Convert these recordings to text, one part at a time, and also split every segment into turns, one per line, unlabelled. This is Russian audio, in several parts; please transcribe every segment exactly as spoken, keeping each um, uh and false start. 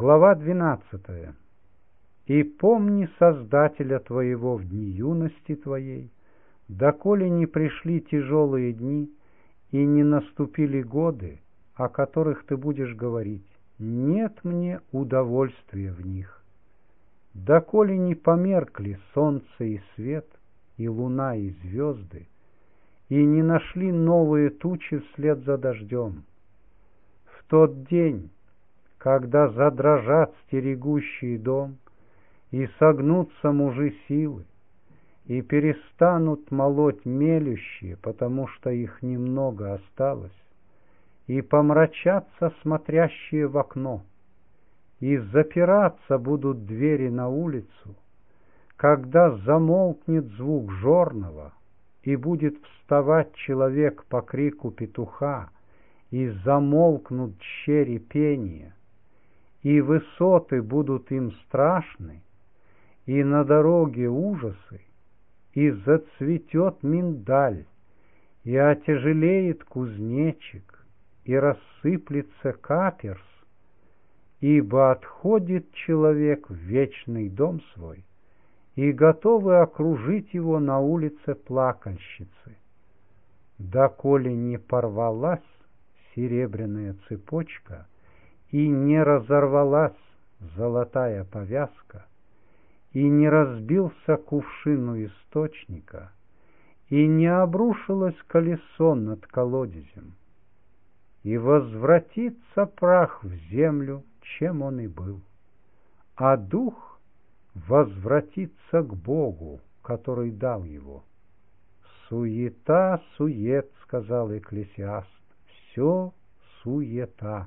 Глава двенадцатая. «И помни Создателя твоего в дни юности твоей, доколе не пришли тяжелые дни и не наступили годы, о которых ты будешь говорить: нет мне удовольствия в них, доколе не померкли солнце и свет, и луна и звезды, и не нашли новые тучи вслед за дождем. В тот день, когда задрожат стерегущие дом, и согнутся мужи силы, и перестанут молоть мелющие, потому что их немного осталось, и помрачатся смотрящие в окно, и запираться будут двери на улицу, когда замолкнет звук жорного, и будет вставать человек по крику петуха, и замолкнут щери пения, и высоты будут им страшны, и на дороге ужасы, и зацветет миндаль, и отяжелеет кузнечик, и рассыплется каперс, ибо отходит человек в вечный дом свой, и готовы окружить его на улице плакальщицы. Доколе не порвалась серебряная цепочка, и не разорвалась золотая повязка, и не разбился кувшин у источника, и не обрушилось колесо над колодезем, и возвратится прах в землю, чем он и был, а дух возвратится к Богу, который дал его. Суета, сует, сказал Экклесиаст, все суета.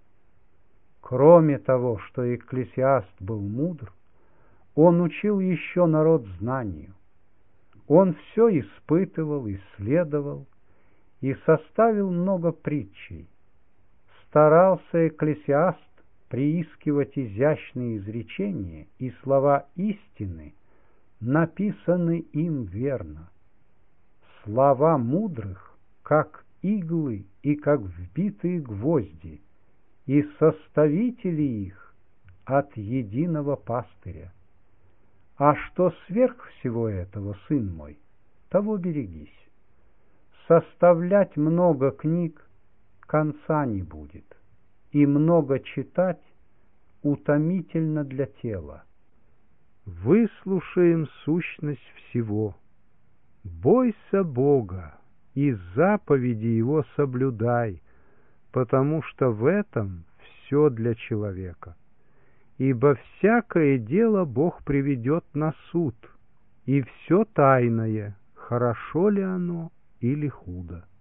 Кроме того, что Экклесиаст был мудр, он учил еще народ знанию. Он все испытывал, исследовал и составил много притчей. Старался Экклесиаст приискивать изящные изречения, и слова истины написаны им верно. Слова мудрых, как иглы и как вбитые гвозди, и составители их от единого пастыря. А что сверх всего этого, сын мой, того берегись. Составлять много книг конца не будет, и много читать утомительно для тела. Выслушаем сущность всего. Бойся Бога и заповеди Его соблюдай, потому что в этом все для человека. Ибо всякое дело Бог приведет на суд, и все тайное, хорошо ли оно или худо.